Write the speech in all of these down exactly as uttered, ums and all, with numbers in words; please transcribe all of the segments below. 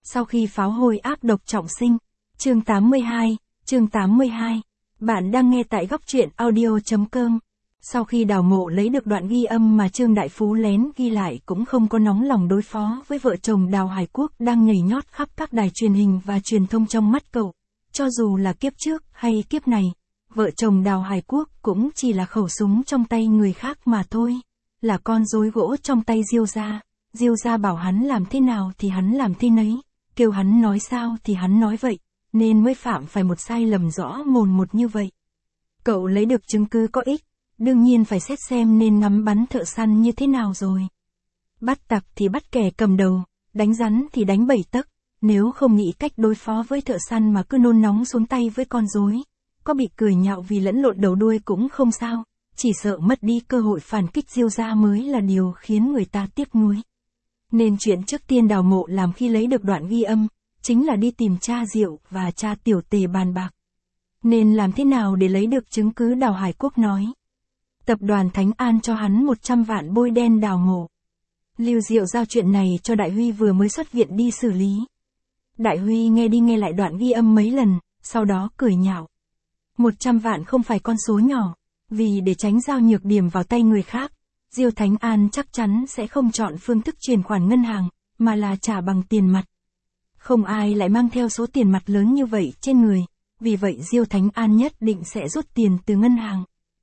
Sau khi pháo hôi ác độc trọng sinh. Chương tám mươi hai, chương tám mươi hai. Bạn đang nghe tại góc truyện audio chấm com. Sau khi Đào Mộ lấy được đoạn ghi âm mà Trương Đại Phú lén ghi lại cũng không có nóng lòng đối phó với vợ chồng Đào Hải Quốc đang nhảy nhót khắp các đài truyền hình và truyền thông trong mắt cậu. Cho dù là kiếp trước hay kiếp này, vợ chồng Đào Hải Quốc cũng chỉ là khẩu súng trong tay người khác mà thôi. Là con rối gỗ trong tay Diêu gia. Diêu gia bảo hắn làm thế nào thì hắn làm thế nấy, kêu hắn nói sao thì hắn nói vậy, nên mới phạm phải một sai lầm rõ mồn một như vậy. Cậu lấy được chứng cứ có ích, đương nhiên phải xét xem nên ngắm bắn thợ săn như thế nào rồi. Bắt tặc thì bắt kẻ cầm đầu, đánh rắn thì đánh bảy tấc, nếu không nghĩ cách đối phó với thợ săn mà cứ nôn nóng xuống tay với con rối, có bị cười nhạo vì lẫn lộn đầu đuôi cũng không sao, chỉ sợ mất đi cơ hội phản kích Diêu gia mới là điều khiến người ta tiếc nuối. Nên chuyện trước tiên Đào Mộ làm khi lấy được đoạn ghi âm, chính là đi tìm cha Diệu và cha Tiểu Tề bàn bạc. Nên làm thế nào để lấy được chứng cứ Đào Hải Quốc nói. Tập đoàn Thánh An cho hắn một trăm vạn bôi đen Đào Mộ. Lưu Diệu giao chuyện này cho Đại Huy vừa mới xuất viện đi xử lý. Đại Huy nghe đi nghe lại đoạn ghi âm mấy lần, sau đó cười nhạo. một trăm vạn không phải con số nhỏ, vì để tránh giao nhược điểm vào tay người khác, Diêu Thánh An chắc chắn sẽ không chọn phương thức chuyển khoản ngân hàng, mà là trả bằng tiền mặt. Không ai lại mang theo số tiền mặt lớn như vậy trên người, vì vậy Diêu Thánh An nhất định sẽ rút tiền từ ngân hàng.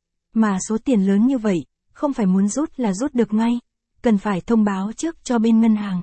Mà số tiền lớn như vậy, không phải muốn rút là rút được ngay, cần phải thông báo trước cho bên ngân hàng.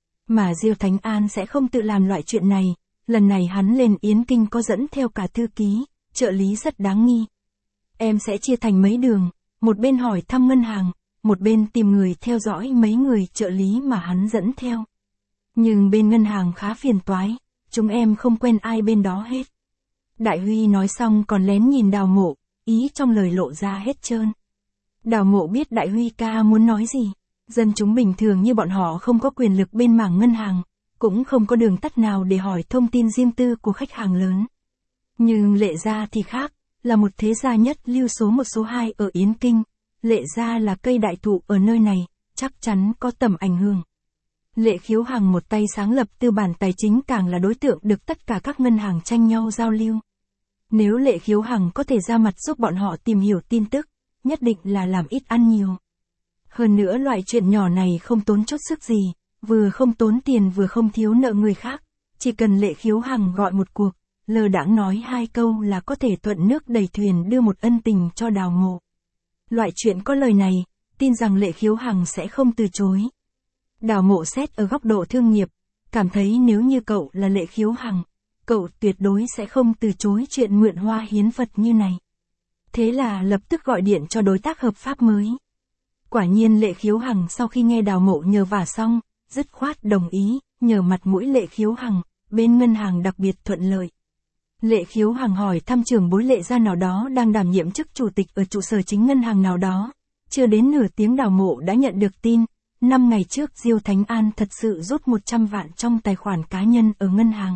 Mà Diêu Thánh An sẽ không tự làm loại chuyện này, lần này hắn lên Yến Kinh có dẫn theo cả thư ký, trợ lý rất đáng nghi. Em sẽ chia thành mấy đường, một bên hỏi thăm ngân hàng, một bên tìm người theo dõi mấy người trợ lý mà hắn dẫn theo. Nhưng bên ngân hàng khá phiền toái, chúng em không quen ai bên đó hết. Đại Huy nói xong còn lén nhìn Đào Mộ, ý trong lời lộ ra hết trơn. Đào Mộ biết Đại Huy ca muốn nói gì, dân chúng bình thường như bọn họ không có quyền lực bên mảng ngân hàng, cũng không có đường tắt nào để hỏi thông tin riêng tư của khách hàng lớn. Nhưng Lệ gia thì khác, là một thế gia nhất lưu số một số hai ở Yến Kinh. Lệ gia là cây đại thụ ở nơi này, chắc chắn có tầm ảnh hưởng. Lệ Khiếu Hằng một tay sáng lập tư bản tài chính càng là đối tượng được tất cả các ngân hàng tranh nhau giao lưu. Nếu Lệ Khiếu Hằng có thể ra mặt giúp bọn họ tìm hiểu tin tức, nhất định là làm ít ăn nhiều. Hơn nữa loại chuyện nhỏ này không tốn chút sức gì, vừa không tốn tiền vừa không thiếu nợ người khác, chỉ cần Lệ Khiếu Hằng gọi một cuộc, lơ đãng nói hai câu là có thể thuận nước đẩy thuyền đưa một ân tình cho Đào Mộ. Loại chuyện có lời này, tin rằng Lệ Khiếu Hằng sẽ không từ chối. Đào Mộ xét ở góc độ thương nghiệp, cảm thấy nếu như cậu là Lệ Khiếu Hằng, cậu tuyệt đối sẽ không từ chối chuyện mượn hoa hiến Phật như này. Thế là lập tức gọi điện cho đối tác hợp pháp mới. Quả nhiên Lệ Khiếu Hằng sau khi nghe Đào Mộ nhờ vả xong, dứt khoát đồng ý, nhờ mặt mũi Lệ Khiếu Hằng, bên ngân hàng đặc biệt thuận lợi. Lệ Khiếu Hằng hỏi thăm trưởng bối Lệ gia nào đó đang đảm nhiệm chức chủ tịch ở trụ sở chính ngân hàng nào đó. Chưa đến nửa tiếng Đào Mộ đã nhận được tin, năm ngày trước Diêu Thánh An thật sự rút một trăm vạn trong tài khoản cá nhân ở ngân hàng.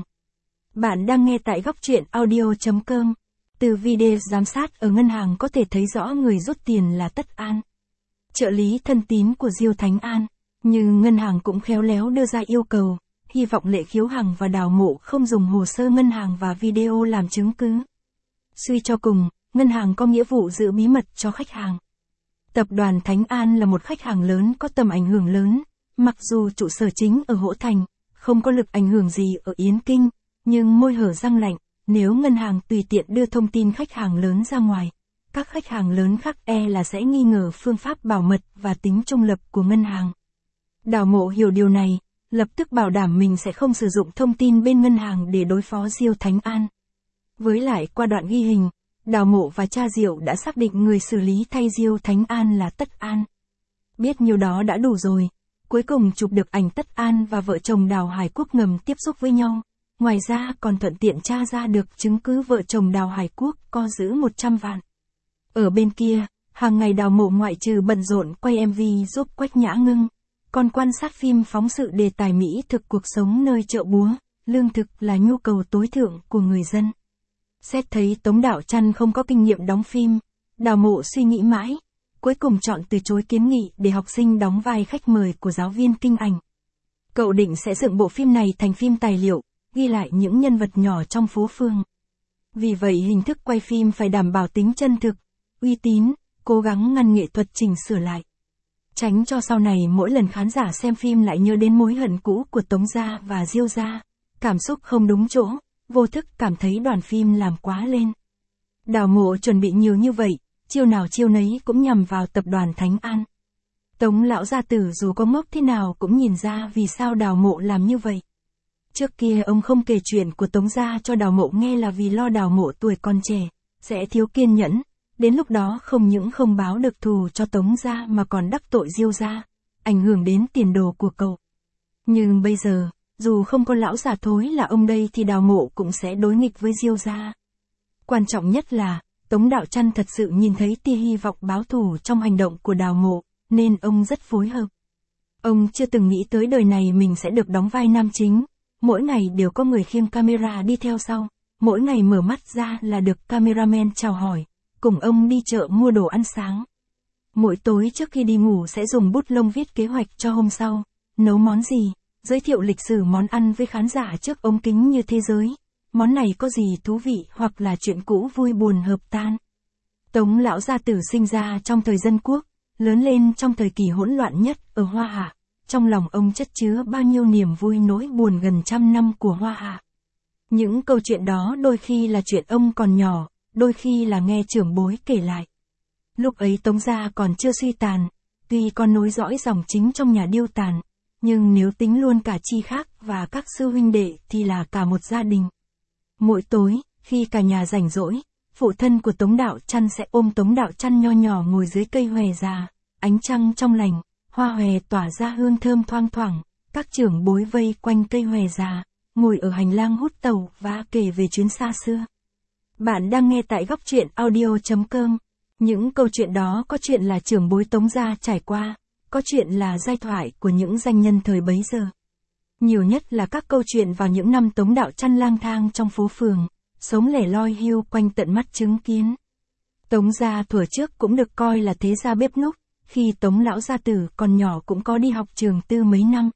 Bạn đang nghe tại góc truyện audio chấm com. Từ video giám sát ở ngân hàng có thể thấy rõ người rút tiền là Tất An, trợ lý thân tín của Diêu Thánh An. Nhưng ngân hàng cũng khéo léo đưa ra yêu cầu, hy vọng Lệ Khiếu Hằng và Đào Mộ không dùng hồ sơ ngân hàng và video làm chứng cứ. Suy cho cùng, ngân hàng có nghĩa vụ giữ bí mật cho khách hàng. Tập đoàn Thánh An là một khách hàng lớn có tầm ảnh hưởng lớn, mặc dù trụ sở chính ở Hỗ Thành, không có lực ảnh hưởng gì ở Yến Kinh, nhưng môi hở răng lạnh, nếu ngân hàng tùy tiện đưa thông tin khách hàng lớn ra ngoài, các khách hàng lớn khác e là sẽ nghi ngờ phương pháp bảo mật và tính trung lập của ngân hàng. Đào Mộ hiểu điều này, lập tức bảo đảm mình sẽ không sử dụng thông tin bên ngân hàng để đối phó Diêu Thánh An. Với lại qua đoạn ghi hình, Đào Mộ và cha Diệu đã xác định người xử lý thay Diêu Thánh An là Tất An. Biết nhiêu đó đã đủ rồi, cuối cùng chụp được ảnh Tất An và vợ chồng Đào Hải Quốc ngầm tiếp xúc với nhau. Ngoài ra còn thuận tiện tra ra được chứng cứ vợ chồng Đào Hải Quốc co giữ một trăm vạn. Ở bên kia, hàng ngày Đào Mộ ngoại trừ bận rộn quay em vê giúp Quách Nhã Ngưng, còn quan sát phim phóng sự đề tài Mỹ thực cuộc sống nơi chợ búa, lương thực là nhu cầu tối thượng của người dân. Xét thấy Tống Đạo Trăn không có kinh nghiệm đóng phim, Đào Mộ suy nghĩ mãi, cuối cùng chọn từ chối kiến nghị để học sinh đóng vai khách mời của giáo viên kinh ảnh. Cậu định sẽ dựng bộ phim này thành phim tài liệu, ghi lại những nhân vật nhỏ trong phố phường. Vì vậy hình thức quay phim phải đảm bảo tính chân thực, uy tín, cố gắng ngăn nghệ thuật chỉnh sửa lại. Tránh cho sau này mỗi lần khán giả xem phim lại nhớ đến mối hận cũ của Tống Gia và Diêu Gia, cảm xúc không đúng chỗ, vô thức cảm thấy đoàn phim làm quá lên. Đào Mộ chuẩn bị nhiều như vậy, chiêu nào chiêu nấy cũng nhằm vào tập đoàn Thánh An. Tống lão gia tử dù có ngốc thế nào cũng nhìn ra vì sao Đào Mộ làm như vậy. Trước kia ông không kể chuyện của Tống Gia cho Đào Mộ nghe là vì lo Đào Mộ tuổi còn trẻ, sẽ thiếu kiên nhẫn, đến lúc đó không những không báo được thù cho Tống Gia mà còn đắc tội Diêu Gia, ảnh hưởng đến tiền đồ của cậu. Nhưng bây giờ, dù không có lão già thối là ông đây thì Đào Mộ cũng sẽ đối nghịch với Diêu Gia. Quan trọng nhất là, Tống Đạo Trăn thật sự nhìn thấy tia hy vọng báo thù trong hành động của Đào Mộ, nên ông rất phối hợp. Ông chưa từng nghĩ tới đời này mình sẽ được đóng vai nam chính, mỗi ngày đều có người khiêng camera đi theo sau, mỗi ngày mở mắt ra là được cameraman chào hỏi, cùng ông đi chợ mua đồ ăn sáng. Mỗi tối trước khi đi ngủ sẽ dùng bút lông viết kế hoạch cho hôm sau, nấu món gì, giới thiệu lịch sử món ăn với khán giả trước ống kính như thế giới, món này có gì thú vị hoặc là chuyện cũ vui buồn hợp tan. Tống lão gia tử sinh ra trong thời dân quốc, lớn lên trong thời kỳ hỗn loạn nhất ở Hoa Hạ, trong lòng ông chất chứa bao nhiêu niềm vui nỗi buồn gần trăm năm của Hoa Hạ. Những câu chuyện đó đôi khi là chuyện ông còn nhỏ, đôi khi là nghe trưởng bối kể lại. Lúc ấy Tống Gia còn chưa suy tàn, tuy con nối dõi dòng chính trong nhà điêu tàn, nhưng nếu tính luôn cả Chi Khác và các sư huynh đệ thì là cả một gia đình. Mỗi tối, khi cả nhà rảnh rỗi, phụ thân của Tống Đạo Trăn sẽ ôm Tống Đạo Trăn nho nhỏ ngồi dưới cây hòe già, ánh trăng trong lành, hoa hòe tỏa ra hương thơm thoang thoảng, các trưởng bối vây quanh cây hòe già, ngồi ở hành lang hút tàu và kể về chuyến xa xưa. Bạn đang nghe tại góc truyện audio chấm com. Những câu chuyện đó có chuyện là trưởng bối Tống Gia trải qua, có chuyện là giai thoại của những danh nhân thời bấy giờ. Nhiều nhất là các câu chuyện vào những năm Tống Đạo Trăn lang thang trong phố phường, sống lẻ loi hưu quanh tận mắt chứng kiến. Tống Gia thuở trước cũng được coi là thế gia bếp núc, khi Tống lão gia tử còn nhỏ cũng có đi học trường tư mấy năm.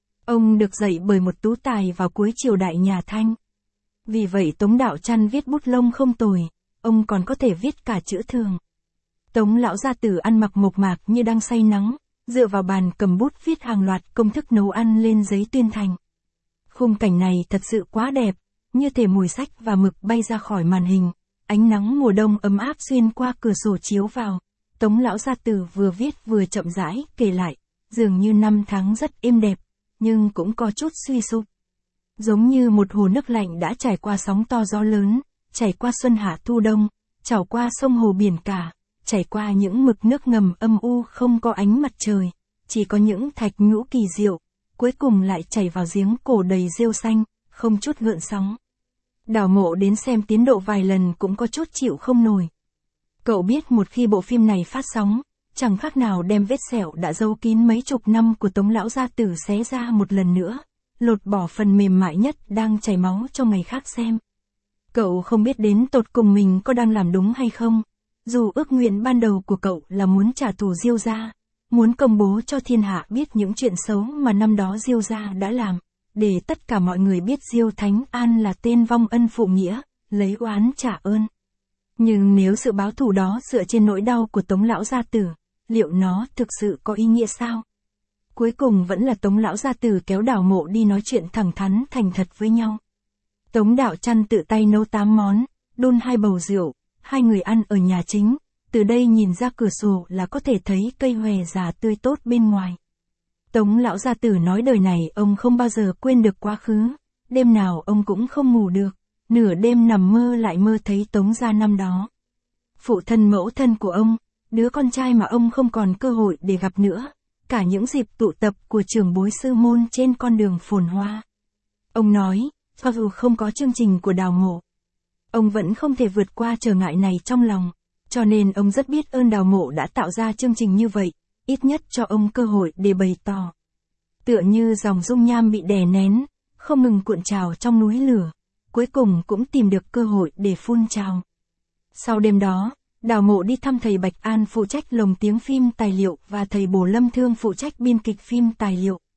Ông được dạy bởi một tú tài vào cuối triều đại nhà Thanh. Vì vậy Tống Đạo Trăn viết bút lông không tồi, ông còn có thể viết cả chữ thường. Tống lão gia tử ăn mặc mộc mạc như đang say nắng, dựa vào bàn cầm bút viết hàng loạt công thức nấu ăn lên giấy tuyên thành. Khung cảnh này thật sự quá đẹp, như thể mùi sách và mực bay ra khỏi màn hình, ánh nắng mùa đông ấm áp xuyên qua cửa sổ chiếu vào. Tống lão gia tử vừa viết vừa chậm rãi kể lại, dường như năm tháng rất êm đẹp, nhưng cũng có chút suy sụp. Giống như một hồ nước lạnh đã trải qua sóng to gió lớn, chảy qua xuân hạ thu đông, trào qua sông hồ biển cả, chảy qua những mực nước ngầm âm u không có ánh mặt trời, chỉ có những thạch nhũ kỳ diệu, cuối cùng lại chảy vào giếng cổ đầy rêu xanh, không chút gợn sóng. Đào Mộ đến xem tiến độ vài lần cũng có chút chịu không nổi. Cậu biết một khi bộ phim này phát sóng, chẳng khác nào đem vết sẹo đã giấu kín mấy chục năm của Tống lão gia tử xé ra một lần nữa, lột bỏ phần mềm mại nhất đang chảy máu cho ngày khác xem. Cậu không biết đến tột cùng mình có đang làm đúng hay không, dù ước nguyện ban đầu của cậu là muốn trả thù Diêu Gia, muốn công bố cho thiên hạ biết những chuyện xấu mà năm đó Diêu Gia đã làm, để tất cả mọi người biết Diêu Thánh An là tên vong ân phụ nghĩa, lấy oán trả ơn. Nhưng nếu sự báo thù đó dựa trên nỗi đau của Tống lão gia tử, liệu nó thực sự có ý nghĩa sao? Cuối cùng vẫn là Tống lão gia tử kéo Đào Mộ đi nói chuyện thẳng thắn thành thật với nhau. Tống Đạo Trăn tự tay nấu tám món, đun hai bầu rượu, hai người ăn ở nhà chính, từ đây nhìn ra cửa sổ là có thể thấy cây hòe già tươi tốt bên ngoài. Tống lão gia tử nói đời này ông không bao giờ quên được quá khứ, đêm nào ông cũng không ngủ được, nửa đêm nằm mơ lại mơ thấy Tống gia năm đó. Phụ thân mẫu thân của ông, đứa con trai mà ông không còn cơ hội để gặp nữa, cả những dịp tụ tập của trưởng bối sư môn trên con đường phồn hoa. Ông nói, cho dù không có chương trình của Đào Mộ, ông vẫn không thể vượt qua trở ngại này trong lòng, cho nên ông rất biết ơn Đào Mộ đã tạo ra chương trình như vậy, ít nhất cho ông cơ hội để bày tỏ. Tựa như dòng dung nham bị đè nén, không ngừng cuộn trào trong núi lửa, cuối cùng cũng tìm được cơ hội để phun trào. Sau đêm đó, Đào Mộ đi thăm thầy Bạch An phụ trách lồng tiếng phim tài liệu và thầy Bồ Lâm Thương phụ trách biên kịch phim tài liệu.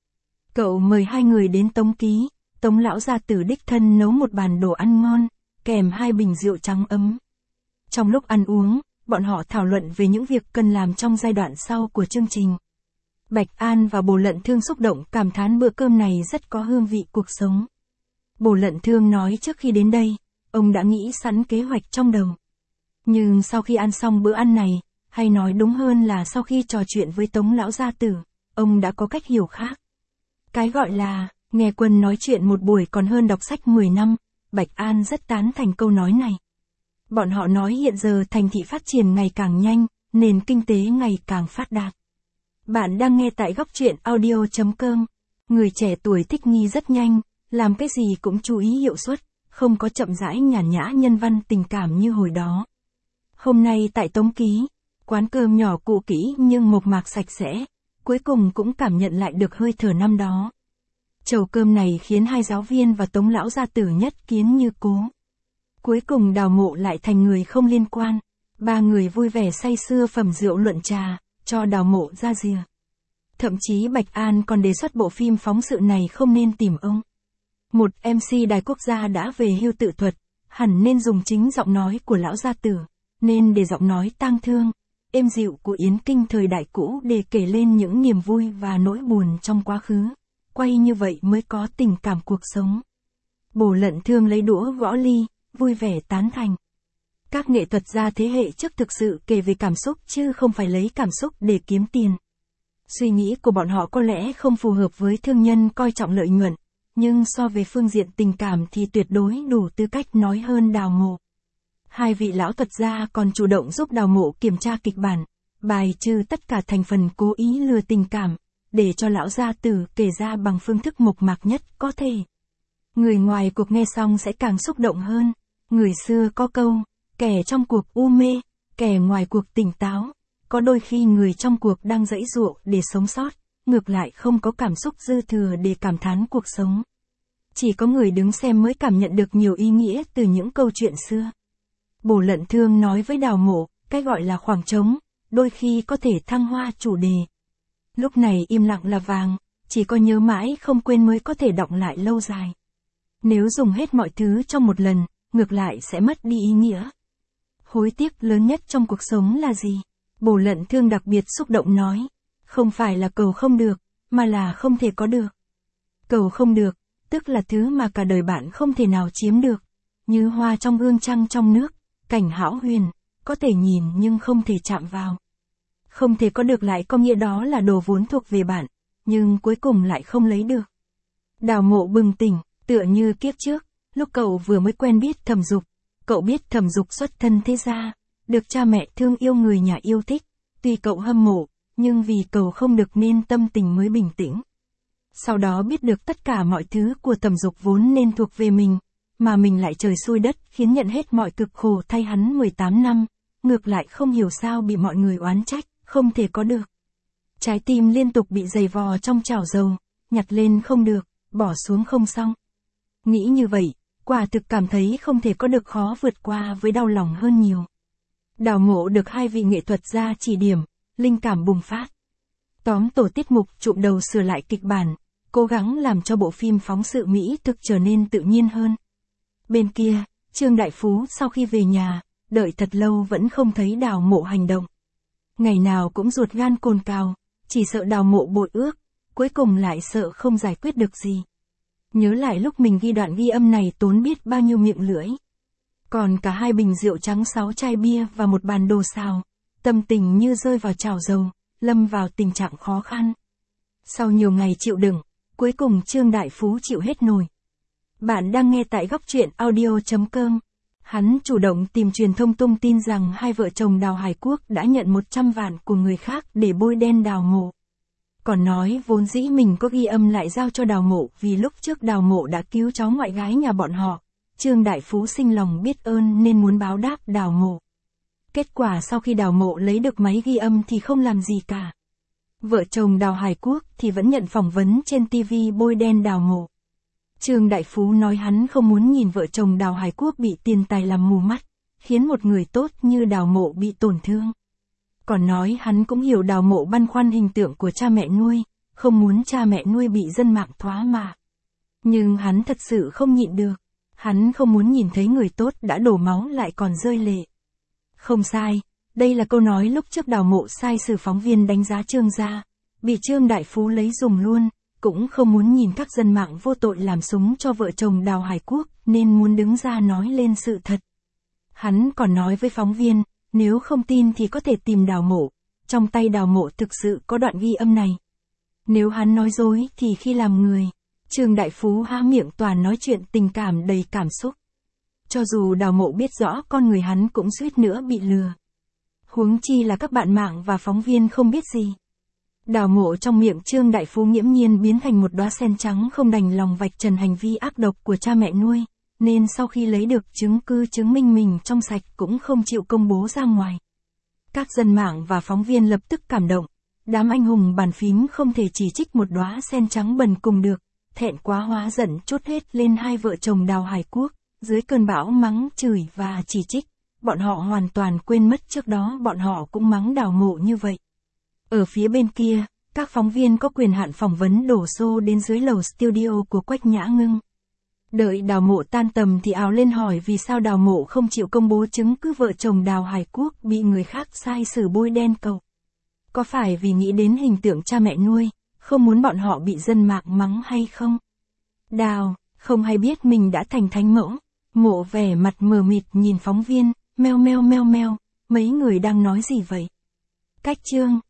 Cậu mời hai người đến Tống Ký, Tống lão gia tử đích thân nấu một bàn đồ ăn ngon, kèm hai bình rượu trắng ấm. Trong lúc ăn uống, bọn họ thảo luận về những việc cần làm trong giai đoạn sau của chương trình. Bạch An và Bồ Lận Thương xúc động cảm thán bữa cơm này rất có hương vị cuộc sống. Bồ Lận Thương nói trước khi đến đây, ông đã nghĩ sẵn kế hoạch trong đầu. Nhưng sau khi ăn xong bữa ăn này, hay nói đúng hơn là sau khi trò chuyện với Tống lão gia tử, ông đã có cách hiểu khác. Cái gọi là, nghe quân nói chuyện một buổi còn hơn đọc sách mười năm, Bạch An rất tán thành câu nói này. Bọn họ nói hiện giờ thành thị phát triển ngày càng nhanh, nền kinh tế ngày càng phát đạt. Bạn đang nghe tại góc truyện audio chấm com. Người trẻ tuổi thích nghi rất nhanh, làm cái gì cũng chú ý hiệu suất, không có chậm rãi nhàn nhã nhân văn tình cảm như hồi đó. Hôm nay tại Tống Ký, quán cơm nhỏ cũ kỹ nhưng mộc mạc sạch sẽ, cuối cùng cũng cảm nhận lại được hơi thở năm đó. Chầu cơm này khiến hai giáo viên và Tống lão gia tử nhất kiến như cố. Cuối cùng Đào Mộ lại thành người không liên quan. Ba người vui vẻ say sưa phẩm rượu luận trà, cho Đào Mộ ra rìa. Thậm chí Bạch An còn đề xuất bộ phim phóng sự này không nên tìm ông. Một em xê đài quốc gia đã về hưu tự thuật, hẳn nên dùng chính giọng nói của lão gia tử, nên để giọng nói tang thương, êm dịu của Yến Kinh thời đại cũ để kể lên những niềm vui và nỗi buồn trong quá khứ. Quay như vậy mới có tình cảm cuộc sống. Bồ Lận Thương lấy đũa gõ ly, vui vẻ tán thành. Các nghệ thuật gia thế hệ trước thực sự kể về cảm xúc chứ không phải lấy cảm xúc để kiếm tiền. Suy nghĩ của bọn họ có lẽ không phù hợp với thương nhân coi trọng lợi nhuận, nhưng so về phương diện tình cảm thì tuyệt đối đủ tư cách nói hơn Đào Mộ. Hai vị lão thuật gia còn chủ động giúp Đào Mộ kiểm tra kịch bản, bài trừ tất cả thành phần cố ý lừa tình cảm, để cho lão gia tử kể ra bằng phương thức mộc mạc nhất có thể. Người ngoài cuộc nghe xong sẽ càng xúc động hơn. Người xưa có câu, kẻ trong cuộc u mê, kẻ ngoài cuộc tỉnh táo. Có đôi khi người trong cuộc đang giãy giụa để sống sót, ngược lại không có cảm xúc dư thừa để cảm thán cuộc sống. Chỉ có người đứng xem mới cảm nhận được nhiều ý nghĩa từ những câu chuyện xưa. Bồ Lận Thương nói với Đào Mộ, cái gọi là khoảng trống, đôi khi có thể thăng hoa chủ đề. Lúc này im lặng là vàng, chỉ có nhớ mãi không quên mới có thể đọng lại lâu dài. Nếu dùng hết mọi thứ trong một lần, ngược lại sẽ mất đi ý nghĩa. Hối tiếc lớn nhất trong cuộc sống là gì? Bồ Lận Thương đặc biệt xúc động nói, không phải là cầu không được, mà là không thể có được. Cầu không được, tức là thứ mà cả đời bạn không thể nào chiếm được, như hoa trong gương trăng trong nước, cảnh hão huyền, có thể nhìn nhưng không thể chạm vào. Không thể có được lại có nghĩa đó là đồ vốn thuộc về bạn, nhưng cuối cùng lại không lấy được. Đào Mộ bừng tỉnh, tựa như kiếp trước, lúc cậu vừa mới quen biết Thẩm Dục, cậu biết Thẩm Dục xuất thân thế gia, được cha mẹ thương yêu người nhà yêu thích, tuy cậu hâm mộ, nhưng vì cậu không được nên tâm tình mới bình tĩnh. Sau đó biết được tất cả mọi thứ của Thẩm Dục vốn nên thuộc về mình, mà mình lại trời xui đất khiến nhận hết mọi cực khổ thay hắn mười tám năm, ngược lại không hiểu sao bị mọi người oán trách, không thể có được. Trái tim liên tục bị giày vò trong chảo dầu, nhặt lên không được, bỏ xuống không xong. Nghĩ như vậy, quả thực cảm thấy không thể có được khó vượt qua với đau lòng hơn nhiều. Đào Mộ được hai vị nghệ thuật gia chỉ điểm, linh cảm bùng phát. Tóm tổ tiết mục trụm đầu sửa lại kịch bản, cố gắng làm cho bộ phim phóng sự Mỹ thực trở nên tự nhiên hơn. Bên kia, Trương Đại Phú sau khi về nhà, đợi thật lâu vẫn không thấy Đào Mộ hành động. Ngày nào cũng ruột gan cồn cào, chỉ sợ Đào Mộ bội ước, cuối cùng lại sợ không giải quyết được gì. Nhớ lại lúc mình ghi đoạn ghi âm này tốn biết bao nhiêu miệng lưỡi. Còn cả hai bình rượu trắng, sáu chai bia và một bàn đồ xào, tâm tình như rơi vào chảo dầu, lâm vào tình trạng khó khăn. Sau nhiều ngày chịu đựng, cuối cùng Trương Đại Phú chịu hết nổi. Bạn đang nghe tại góc truyện audio chấm com. Hắn chủ động tìm truyền thông tung tin rằng hai vợ chồng Đào Hải Quốc đã nhận một trăm vạn của người khác để bôi đen Đào Mộ. Còn nói vốn dĩ mình có ghi âm lại giao cho Đào Mộ vì lúc trước Đào Mộ đã cứu cháu ngoại gái nhà bọn họ. Trương Đại Phú sinh lòng biết ơn nên muốn báo đáp Đào Mộ. Kết quả sau khi Đào Mộ lấy được máy ghi âm thì không làm gì cả. Vợ chồng Đào Hải Quốc thì vẫn nhận phỏng vấn trên ti vi bôi đen Đào Mộ. Trương Đại Phú nói hắn không muốn nhìn vợ chồng Đào Hải Quốc bị tiền tài làm mù mắt, khiến một người tốt như Đào Mộ bị tổn thương. Còn nói hắn cũng hiểu Đào Mộ băn khoăn hình tượng của cha mẹ nuôi, không muốn cha mẹ nuôi bị dân mạng thoá mạ. Nhưng hắn thật sự không nhịn được. Hắn không muốn nhìn thấy người tốt đã đổ máu lại còn rơi lệ. Không sai, đây là câu nói lúc trước Đào Mộ sai sử phóng viên đánh giá Trương gia, bị Trương Đại Phú lấy dùng luôn, cũng không muốn nhìn các dân mạng vô tội làm súng cho vợ chồng Đào Hải Quốc, nên muốn đứng ra nói lên sự thật. Hắn còn nói với phóng viên, nếu không tin thì có thể tìm Đào Mộ, trong tay Đào Mộ thực sự có đoạn ghi âm này. Nếu hắn nói dối thì khi làm người, Trương Đại Phú há miệng toàn nói chuyện tình cảm đầy cảm xúc. Cho dù Đào Mộ biết rõ con người hắn cũng suýt nữa bị lừa. Huống chi là các bạn mạng và phóng viên không biết gì. Đào Mộ trong miệng Trương Đại Phú nghiễm nhiên biến thành một đóa sen trắng không đành lòng vạch trần hành vi ác độc của cha mẹ nuôi, nên sau khi lấy được chứng cứ chứng minh mình trong sạch cũng không chịu công bố ra ngoài. Các dân mạng và phóng viên lập tức cảm động. Đám anh hùng bàn phím không thể chỉ trích một đóa sen trắng bần cùng được, thẹn quá hóa giận trút hết lên hai vợ chồng Đào Hải Quốc, dưới cơn bão mắng chửi và chỉ trích, bọn họ hoàn toàn quên mất trước đó bọn họ cũng mắng Đào Mộ như vậy. Ở phía bên kia, các phóng viên có quyền hạn phỏng vấn đổ xô đến dưới lầu studio của Quách Nhã Ngưng. Đợi Đào Mộ tan tầm thì ào lên hỏi vì sao Đào Mộ không chịu công bố chứng cứ vợ chồng Đào Hải Quốc bị người khác sai sử bôi đen cầu. Có phải vì nghĩ đến hình tượng cha mẹ nuôi, không muốn bọn họ bị dân mạng mắng hay không? Đào, không hay biết mình đã thành thánh mẫu. Mộ vẻ mặt mờ mịt nhìn phóng viên, meo meo meo meo, mấy người đang nói gì vậy? Cách Trương,